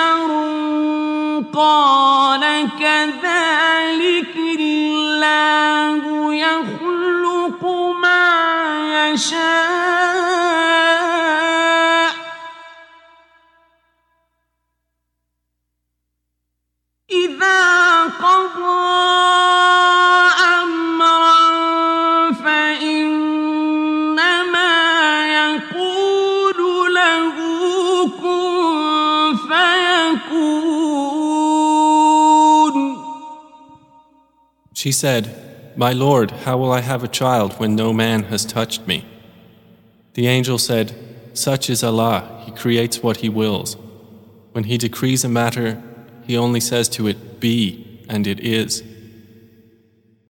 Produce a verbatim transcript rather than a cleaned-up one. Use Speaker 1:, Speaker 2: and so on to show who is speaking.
Speaker 1: بشر قال كذلك الله يخلق ما يشاء إذا قضى أمرا فإنما يقول له كن فيكون.
Speaker 2: She said, My Lord, how will I have a child when no man has touched me? The angel said, Such is Allah, He creates what He wills. When He decrees a matter, He only says to it, Be, and it is.